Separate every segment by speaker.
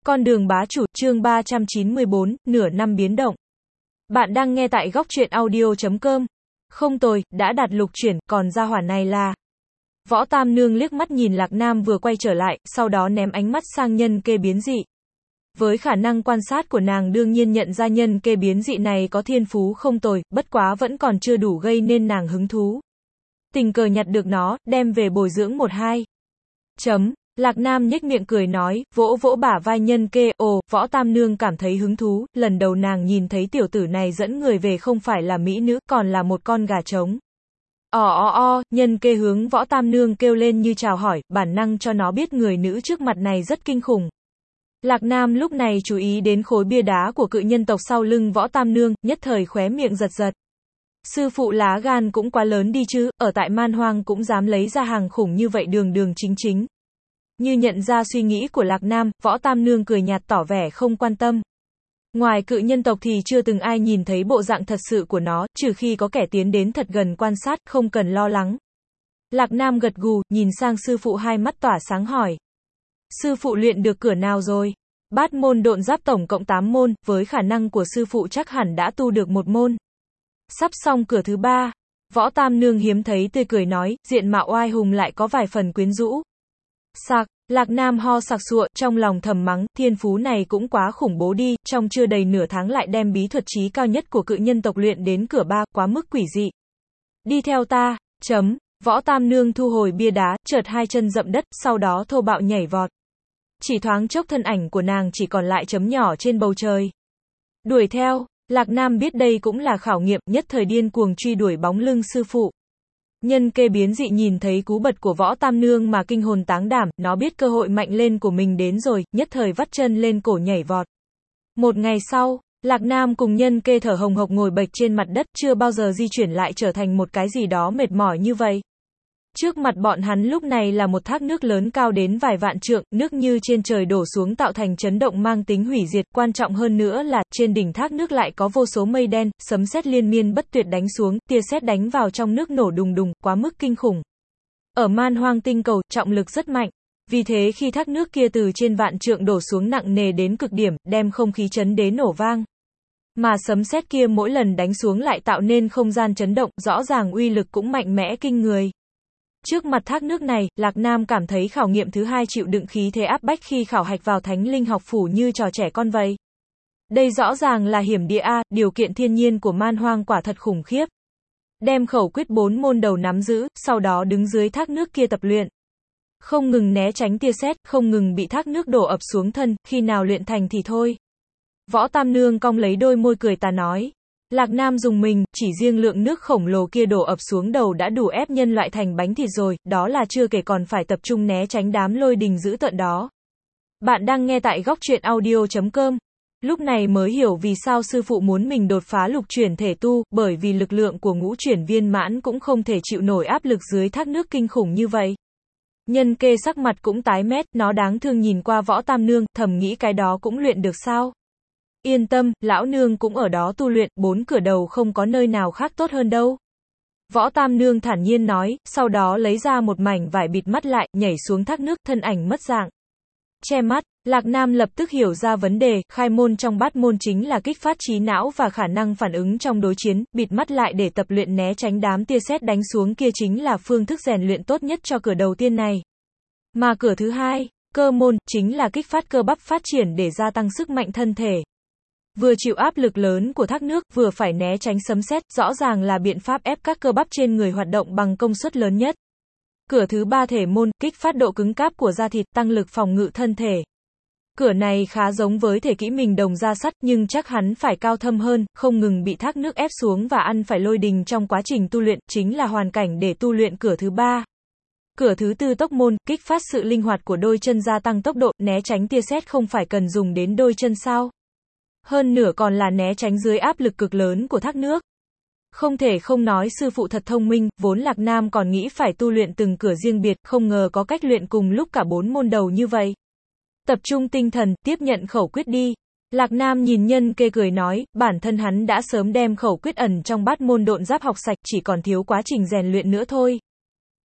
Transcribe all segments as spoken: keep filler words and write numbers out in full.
Speaker 1: Con đường bá chủ, chương ba trăm chín mươi bốn, nửa năm biến động. Bạn đang nghe tại góc truyện audio chấm com. Không tồi, đã đạt lục chuyển, còn gia hỏa này là... Võ Tam Nương liếc mắt nhìn Lạc Nam vừa quay trở lại, sau đó ném ánh mắt sang nhân kê biến dị. Với khả năng quan sát của nàng đương nhiên nhận ra nhân kê biến dị này có thiên phú không tồi, bất quá vẫn còn chưa đủ gây nên nàng hứng thú. Tình cờ nhặt được nó, đem về bồi dưỡng một hai. Chấm. Lạc Nam nhếch miệng cười nói, vỗ vỗ bả vai nhân kê, ồ, Võ Tam Nương cảm thấy hứng thú, lần đầu nàng nhìn thấy tiểu tử này dẫn người về không phải là mỹ nữ, còn là một con gà trống. Ò o o, nhân kê hướng Võ Tam Nương kêu lên như chào hỏi, bản năng cho nó biết người nữ trước mặt này rất kinh khủng. Lạc Nam lúc này chú ý đến khối bia đá của cự nhân tộc sau lưng Võ Tam Nương, nhất thời khóe miệng giật giật. Sư phụ lá gan cũng quá lớn đi chứ, ở tại man hoang cũng dám lấy ra hàng khủng như vậy đường đường chính chính. Như nhận ra suy nghĩ của Lạc Nam, Võ Tam Nương cười nhạt tỏ vẻ không quan tâm. Ngoài cự nhân tộc thì chưa từng ai nhìn thấy bộ dạng thật sự của nó, trừ khi có kẻ tiến đến thật gần quan sát, không cần lo lắng. Lạc Nam gật gù, nhìn sang sư phụ hai mắt tỏa sáng hỏi. Sư phụ luyện được cửa nào rồi? Bát môn độn giáp tổng cộng tám môn, với khả năng của sư phụ chắc hẳn đã tu được một môn. Sắp xong cửa thứ ba. Võ Tam Nương hiếm thấy tươi cười nói, diện mạo oai hùng lại có vài phần quyến rũ. Sạc, Lạc Nam ho sặc sụa, trong lòng thầm mắng, thiên phú này cũng quá khủng bố đi, trong chưa đầy nửa tháng lại đem bí thuật trí cao nhất của cự nhân tộc luyện đến cửa ba, quá mức quỷ dị. Đi theo ta, chấm, Võ Tam Nương thu hồi bia đá, chợt hai chân dậm đất, sau đó thô bạo nhảy vọt. Chỉ thoáng chốc thân ảnh của nàng chỉ còn lại chấm nhỏ trên bầu trời. Đuổi theo, Lạc Nam biết đây cũng là khảo nghiệm, nhất thời điên cuồng truy đuổi bóng lưng sư phụ. Nhân kê biến dị nhìn thấy cú bật của Võ Tam Nương mà kinh hồn táng đảm, nó biết cơ hội mạnh lên của mình đến rồi, nhất thời vắt chân lên cổ nhảy vọt. Một ngày sau, Lạc Nam cùng nhân kê thở hồng hộc ngồi bệt trên mặt đất, chưa bao giờ di chuyển lại trở thành một cái gì đó mệt mỏi như vậy. Trước mặt bọn hắn lúc này là một thác nước lớn cao đến vài vạn trượng, nước như trên trời đổ xuống tạo thành chấn động mang tính hủy diệt, quan trọng hơn nữa là, trên đỉnh thác nước lại có vô số mây đen, sấm sét liên miên bất tuyệt đánh xuống, tia sét đánh vào trong nước nổ đùng đùng, quá mức kinh khủng. Ở man hoang tinh cầu, trọng lực rất mạnh. Vì thế khi thác nước kia từ trên vạn trượng đổ xuống nặng nề đến cực điểm, đem không khí chấn đến nổ vang. Mà sấm sét kia mỗi lần đánh xuống lại tạo nên không gian chấn động, rõ ràng uy lực cũng mạnh mẽ kinh người. Trước mặt thác nước này, Lạc Nam cảm thấy khảo nghiệm thứ hai chịu đựng khí thế áp bách khi khảo hạch vào thánh linh học phủ như trò trẻ con vậy. Đây rõ ràng là hiểm địa A, điều kiện thiên nhiên của man hoang quả thật khủng khiếp. Đem khẩu quyết bốn môn đầu nắm giữ, sau đó đứng dưới thác nước kia tập luyện. Không ngừng né tránh tia sét, không ngừng bị thác nước đổ ập xuống thân, khi nào luyện thành thì thôi. Võ Tam Nương cong lấy đôi môi cười tà nói. Lạc Nam dùng mình, chỉ riêng lượng nước khổng lồ kia đổ ập xuống đầu đã đủ ép nhân loại thành bánh thịt rồi, đó là chưa kể còn phải tập trung né tránh đám lôi đình dữ tợn đó. Bạn đang nghe tại góc truyện audio chấm com. Lúc này mới hiểu vì sao sư phụ muốn mình đột phá lục chuyển thể tu, bởi vì lực lượng của ngũ chuyển viên mãn cũng không thể chịu nổi áp lực dưới thác nước kinh khủng như vậy. Nhân kê sắc mặt cũng tái mét, nó đáng thương nhìn qua Võ Tam Nương, thầm nghĩ cái đó cũng luyện được sao? Yên tâm, lão nương cũng ở đó tu luyện, bốn cửa đầu không có nơi nào khác tốt hơn đâu. Võ Tam Nương thản nhiên nói, sau đó lấy ra một mảnh vải bịt mắt lại, nhảy xuống thác nước, thân ảnh mất dạng. Che mắt, Lạc Nam lập tức hiểu ra vấn đề, khai môn trong bát môn chính là kích phát trí não và khả năng phản ứng trong đối chiến, bịt mắt lại để tập luyện né tránh đám tia sét đánh xuống kia chính là phương thức rèn luyện tốt nhất cho cửa đầu tiên này. Mà cửa thứ hai, cơ môn, chính là kích phát cơ bắp phát triển để gia tăng sức mạnh thân thể. Vừa chịu áp lực lớn của thác nước, vừa phải né tránh sấm sét, rõ ràng là biện pháp ép các cơ bắp trên người hoạt động bằng công suất lớn nhất. Cửa thứ ba thể môn, kích phát độ cứng cáp của da thịt, tăng lực phòng ngự thân thể. Cửa này khá giống với thể kỹ mình đồng da sắt, nhưng chắc hắn phải cao thâm hơn, không ngừng bị thác nước ép xuống và ăn phải lôi đình trong quá trình tu luyện, chính là hoàn cảnh để tu luyện cửa thứ ba. Cửa thứ tư tốc môn, kích phát sự linh hoạt của đôi chân gia tăng tốc độ, né tránh tia sét không phải cần dùng đến đôi chân sao? Hơn nửa còn là né tránh dưới áp lực cực lớn của thác nước. Không thể không nói sư phụ thật thông minh, vốn Lạc Nam còn nghĩ phải tu luyện từng cửa riêng biệt, không ngờ có cách luyện cùng lúc cả bốn môn đầu như vậy. Tập trung tinh thần, tiếp nhận khẩu quyết đi. Lạc Nam nhìn nhân kê cười nói, bản thân hắn đã sớm đem khẩu quyết ẩn trong bát môn độn giáp học sạch, chỉ còn thiếu quá trình rèn luyện nữa thôi.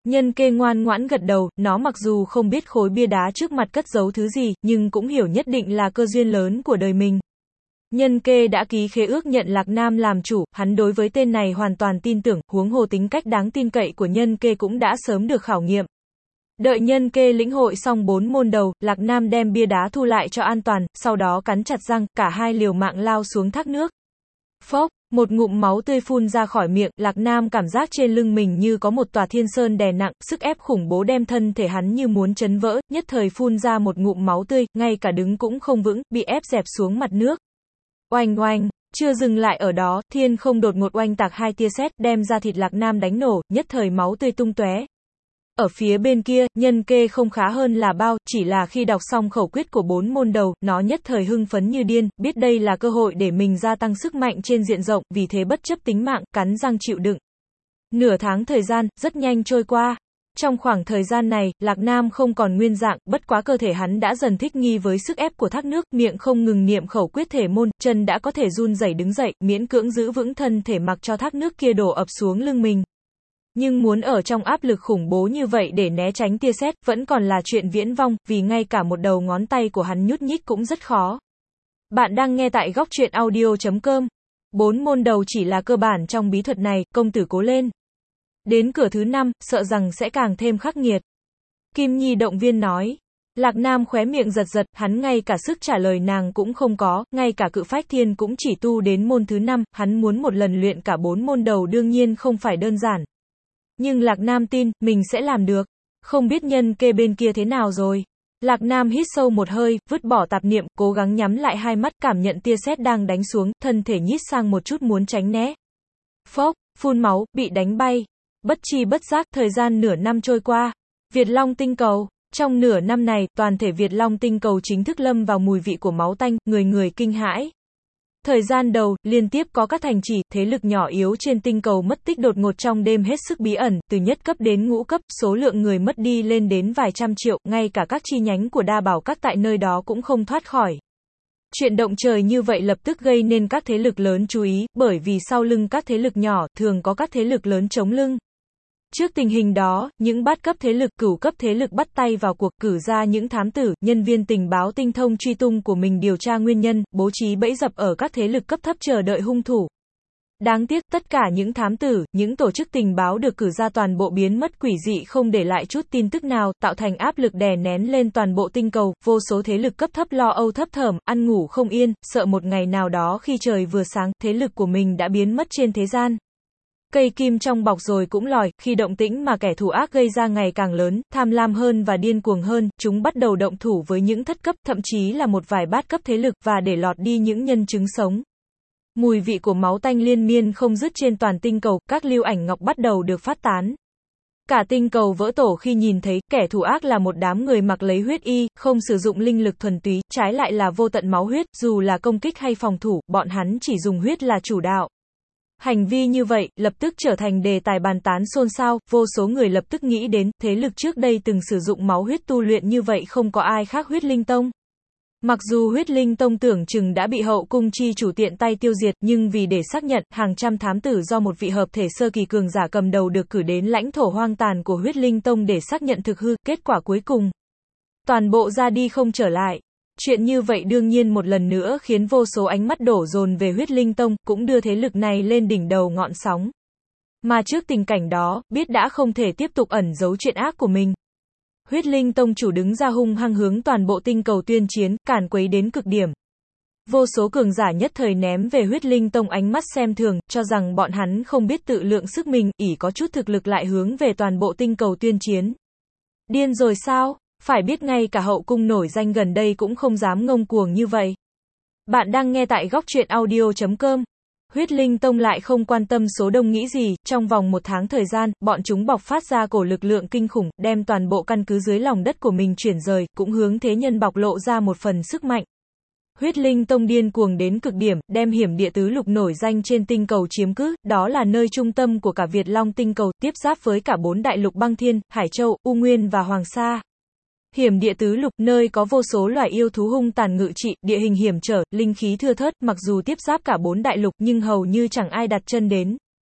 Speaker 1: Nhân kê ngoan ngoãn gật đầu, nó mặc dù không biết khối bia đá trước mặt cất giấu thứ gì, nhưng cũng hiểu nhất định là cơ duyên lớn của đời mình. Nhân kê đã ký khế ước nhận Lạc Nam làm chủ, hắn đối với tên này hoàn toàn tin tưởng, huống hồ tính cách đáng tin cậy của nhân kê cũng đã sớm được khảo nghiệm. Đợi nhân kê lĩnh hội xong bốn môn đầu, Lạc Nam đem bia đá thu lại cho an toàn, sau đó cắn chặt răng, cả hai liều mạng lao xuống thác nước. Phốc, một ngụm máu tươi phun ra khỏi miệng, Lạc Nam cảm giác trên lưng mình như có một tòa thiên sơn đè nặng, sức ép khủng bố đem thân thể hắn như muốn chấn vỡ, nhất thời phun ra một ngụm máu tươi, ngay cả đứng cũng không vững, bị ép dẹp xuống mặt nước. Oanh oanh, chưa dừng lại ở đó, thiên không đột ngột oanh tạc hai tia sét, đem ra thịt Lạc Nam đánh nổ, nhất thời máu tươi tung tóe. Ở phía bên kia, nhân kê không khá hơn là bao, chỉ là khi đọc xong khẩu quyết của bốn môn đầu, nó nhất thời hưng phấn như điên, biết đây là cơ hội để mình gia tăng sức mạnh trên diện rộng, vì thế bất chấp tính mạng, cắn răng chịu đựng. Nửa tháng thời gian, rất nhanh trôi qua. Trong khoảng thời gian này, Lạc Nam không còn nguyên dạng, bất quá cơ thể hắn đã dần thích nghi với sức ép của thác nước, miệng không ngừng niệm khẩu quyết thể môn, chân đã có thể run rẩy đứng dậy, miễn cưỡng giữ vững thân thể mặc cho thác nước kia đổ ập xuống lưng mình. Nhưng muốn ở trong áp lực khủng bố như vậy để né tránh tia sét, vẫn còn là chuyện viễn vông, vì ngay cả một đầu ngón tay của hắn nhúc nhích cũng rất khó. Bạn đang nghe tại góc truyện audio chấm com. Bốn môn đầu chỉ là cơ bản trong bí thuật này, công tử cố lên. Đến cửa thứ năm, sợ rằng sẽ càng thêm khắc nghiệt. Kim Nhi động viên nói. Lạc Nam khóe miệng giật giật, hắn ngay cả sức trả lời nàng cũng không có, ngay cả cự phách thiên cũng chỉ tu đến môn thứ năm, hắn muốn một lần luyện cả bốn môn đầu đương nhiên không phải đơn giản. Nhưng Lạc Nam tin, mình sẽ làm được. Không biết nhân kê bên kia thế nào rồi. Lạc Nam hít sâu một hơi, vứt bỏ tạp niệm, cố gắng nhắm lại hai mắt, cảm nhận tia sét đang đánh xuống, thân thể nhích sang một chút muốn tránh né. Phốc, phun máu, bị đánh bay. Bất chi bất giác, thời gian nửa năm trôi qua. Việt Long tinh cầu. Trong nửa năm này, toàn thể Việt Long tinh cầu chính thức lâm vào mùi vị của máu tanh, người người kinh hãi. Thời gian đầu, liên tiếp có các thành trì, thế lực nhỏ yếu trên tinh cầu mất tích đột ngột trong đêm hết sức bí ẩn, từ nhất cấp đến ngũ cấp, số lượng người mất đi lên đến vài trăm triệu, ngay cả các chi nhánh của đa bảo các tại nơi đó cũng không thoát khỏi. Chuyện động trời như vậy lập tức gây nên các thế lực lớn chú ý, bởi vì sau lưng các thế lực nhỏ, thường có các thế lực lớn chống lưng. Trước tình hình đó, những bát cấp thế lực, cửu cấp thế lực bắt tay vào cuộc, cử ra những thám tử, nhân viên tình báo tinh thông truy tung của mình điều tra nguyên nhân, bố trí bẫy dập ở các thế lực cấp thấp chờ đợi hung thủ. Đáng tiếc, tất cả những thám tử, những tổ chức tình báo được cử ra toàn bộ biến mất quỷ dị không để lại chút tin tức nào, tạo thành áp lực đè nén lên toàn bộ tinh cầu, vô số thế lực cấp thấp lo âu thấp thởm, ăn ngủ không yên, sợ một ngày nào đó khi trời vừa sáng, thế lực của mình đã biến mất trên thế gian. Cây kim trong bọc rồi cũng lòi, khi động tĩnh mà kẻ thù ác gây ra ngày càng lớn, tham lam hơn và điên cuồng hơn, chúng bắt đầu động thủ với những thất cấp, thậm chí là một vài bát cấp thế lực, và để lọt đi những nhân chứng sống. Mùi vị của máu tanh liên miên không dứt trên toàn tinh cầu, các lưu ảnh ngọc bắt đầu được phát tán. Cả tinh cầu vỡ tổ khi nhìn thấy, kẻ thù ác là một đám người mặc lấy huyết y, không sử dụng linh lực thuần túy, trái lại là vô tận máu huyết, dù là công kích hay phòng thủ, bọn hắn chỉ dùng huyết là chủ đạo. Hành vi như vậy, lập tức trở thành đề tài bàn tán xôn xao, vô số người lập tức nghĩ đến, thế lực trước đây từng sử dụng máu huyết tu luyện như vậy không có ai khác Huyết Linh Tông. Mặc dù Huyết Linh Tông tưởng chừng đã bị hậu cung chi chủ tiện tay tiêu diệt, nhưng vì để xác nhận, hàng trăm thám tử do một vị hợp thể sơ kỳ cường giả cầm đầu được cử đến lãnh thổ hoang tàn của Huyết Linh Tông để xác nhận thực hư, kết quả cuối cùng. Toàn bộ ra đi không trở lại. Chuyện như vậy đương nhiên một lần nữa khiến vô số ánh mắt đổ dồn về Huyết Linh Tông, cũng đưa thế lực này lên đỉnh đầu ngọn sóng. Mà trước tình cảnh đó, biết đã không thể tiếp tục ẩn giấu chuyện ác của mình. Huyết Linh Tông chủ đứng ra hung hăng hướng toàn bộ tinh cầu tuyên chiến, càn quấy đến cực điểm. Vô số cường giả nhất thời ném về Huyết Linh Tông ánh mắt xem thường, cho rằng bọn hắn không biết tự lượng sức mình, ỷ có chút thực lực lại hướng về toàn bộ tinh cầu tuyên chiến. Điên rồi sao? Phải biết ngay cả hậu cung nổi danh gần đây cũng không dám ngông cuồng như vậy. Bạn đang nghe tại góc truyện audio chấm com. Huyết Linh Tông lại không quan tâm số đông nghĩ gì, trong vòng một tháng thời gian, bọn chúng bộc phát ra cổ lực lượng kinh khủng, đem toàn bộ căn cứ dưới lòng đất của mình chuyển rời, cũng hướng thế nhân bộc lộ ra một phần sức mạnh. Huyết Linh Tông điên cuồng đến cực điểm, đem hiểm địa tứ lục nổi danh trên tinh cầu chiếm cứ, đó là nơi trung tâm của cả Việt Long tinh cầu, tiếp giáp với cả bốn đại lục Băng Thiên, Hải Châu, U Nguyên và Hoàng Sa. Hiểm địa tứ lục, nơi có vô số loài yêu thú hung tàn ngự trị, địa hình hiểm trở, linh khí thưa thớt, mặc dù tiếp giáp cả bốn đại lục nhưng hầu như chẳng ai đặt chân đến.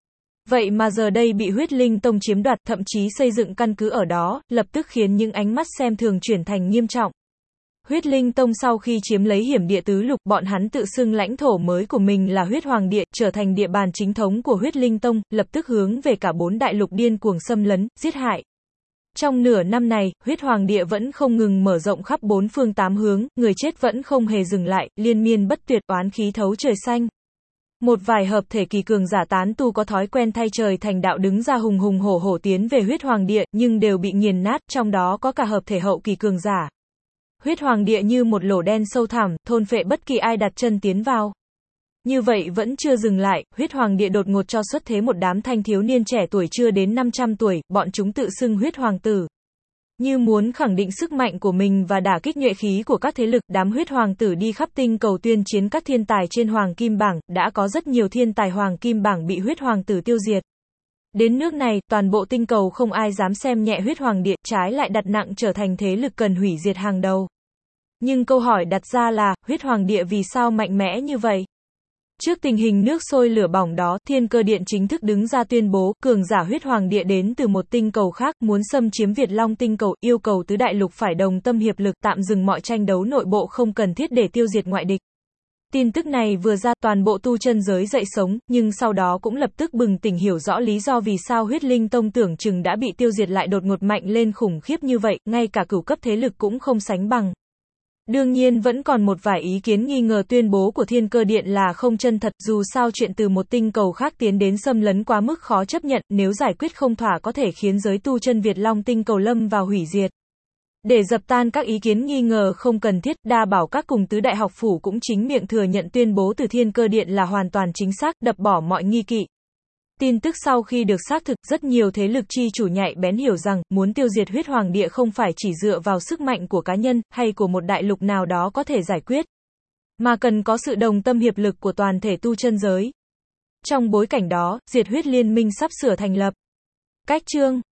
Speaker 1: Vậy mà giờ đây bị huyết linh tông chiếm đoạt, thậm chí xây dựng căn cứ ở đó, lập tức khiến những ánh mắt xem thường chuyển thành nghiêm trọng. Huyết linh tông sau khi chiếm lấy hiểm địa tứ lục, bọn hắn tự xưng lãnh thổ mới của mình là huyết hoàng địa, trở thành địa bàn chính thống của huyết linh tông, lập tức hướng về cả bốn đại lục điên cuồng xâm lấn, giết hại. Trong nửa năm này, huyết hoàng địa vẫn không ngừng mở rộng khắp bốn phương tám hướng, người chết vẫn không hề dừng lại, liên miên bất tuyệt, oán khí thấu trời xanh. Một vài hợp thể kỳ cường giả tán tu có thói quen thay trời thành đạo đứng ra hùng hùng hổ hổ tiến về huyết hoàng địa, nhưng đều bị nghiền nát, trong đó có cả hợp thể hậu kỳ cường giả. Huyết hoàng địa như một lỗ đen sâu thẳm, thôn phệ bất kỳ ai đặt chân tiến vào. Như vậy vẫn chưa dừng lại, huyết hoàng địa đột ngột cho xuất thế một đám thanh thiếu niên trẻ tuổi chưa đến năm trăm tuổi, bọn chúng tự xưng huyết hoàng tử. Như muốn khẳng định sức mạnh của mình và đả kích nhuệ khí của các thế lực, đám huyết hoàng tử đi khắp tinh cầu tuyên chiến các thiên tài trên hoàng kim bảng, đã có rất nhiều thiên tài hoàng kim bảng bị huyết hoàng tử tiêu diệt. Đến nước này, toàn bộ tinh cầu không ai dám xem nhẹ huyết hoàng địa, trái lại đặt nặng trở thành thế lực cần hủy diệt hàng đầu. Nhưng câu hỏi đặt ra là, huyết hoàng địa vì sao mạnh mẽ như vậy? Trước tình hình nước sôi lửa bỏng đó, Thiên Cơ Điện chính thức đứng ra tuyên bố, cường giả huyết hoàng địa đến từ một tinh cầu khác, muốn xâm chiếm Việt Long tinh cầu, yêu cầu tứ đại lục phải đồng tâm hiệp lực, tạm dừng mọi tranh đấu nội bộ không cần thiết để tiêu diệt ngoại địch. Tin tức này vừa ra, toàn bộ tu chân giới dậy sống, nhưng sau đó cũng lập tức bừng tỉnh hiểu rõ lý do vì sao huyết linh tông tưởng chừng đã bị tiêu diệt lại đột ngột mạnh lên khủng khiếp như vậy, ngay cả cửu cấp thế lực cũng không sánh bằng. Đương nhiên vẫn còn một vài ý kiến nghi ngờ tuyên bố của Thiên Cơ Điện là không chân thật, dù sao chuyện từ một tinh cầu khác tiến đến xâm lấn quá mức khó chấp nhận, nếu giải quyết không thỏa có thể khiến giới tu chân Việt Long tinh cầu lâm vào hủy diệt. Để dập tan các ý kiến nghi ngờ không cần thiết, Đa Bảo Các cùng tứ đại học phủ cũng chính miệng thừa nhận tuyên bố từ Thiên Cơ Điện là hoàn toàn chính xác, đập bỏ mọi nghi kỵ. Tin tức sau khi được xác thực, rất nhiều thế lực chi chủ nhạy bén hiểu rằng, muốn tiêu diệt huyết hoàng địa không phải chỉ dựa vào sức mạnh của cá nhân, hay của một đại lục nào đó có thể giải quyết, mà cần có sự đồng tâm hiệp lực của toàn thể tu chân giới. Trong bối cảnh đó, diệt huyết liên minh sắp sửa thành lập. Cách chương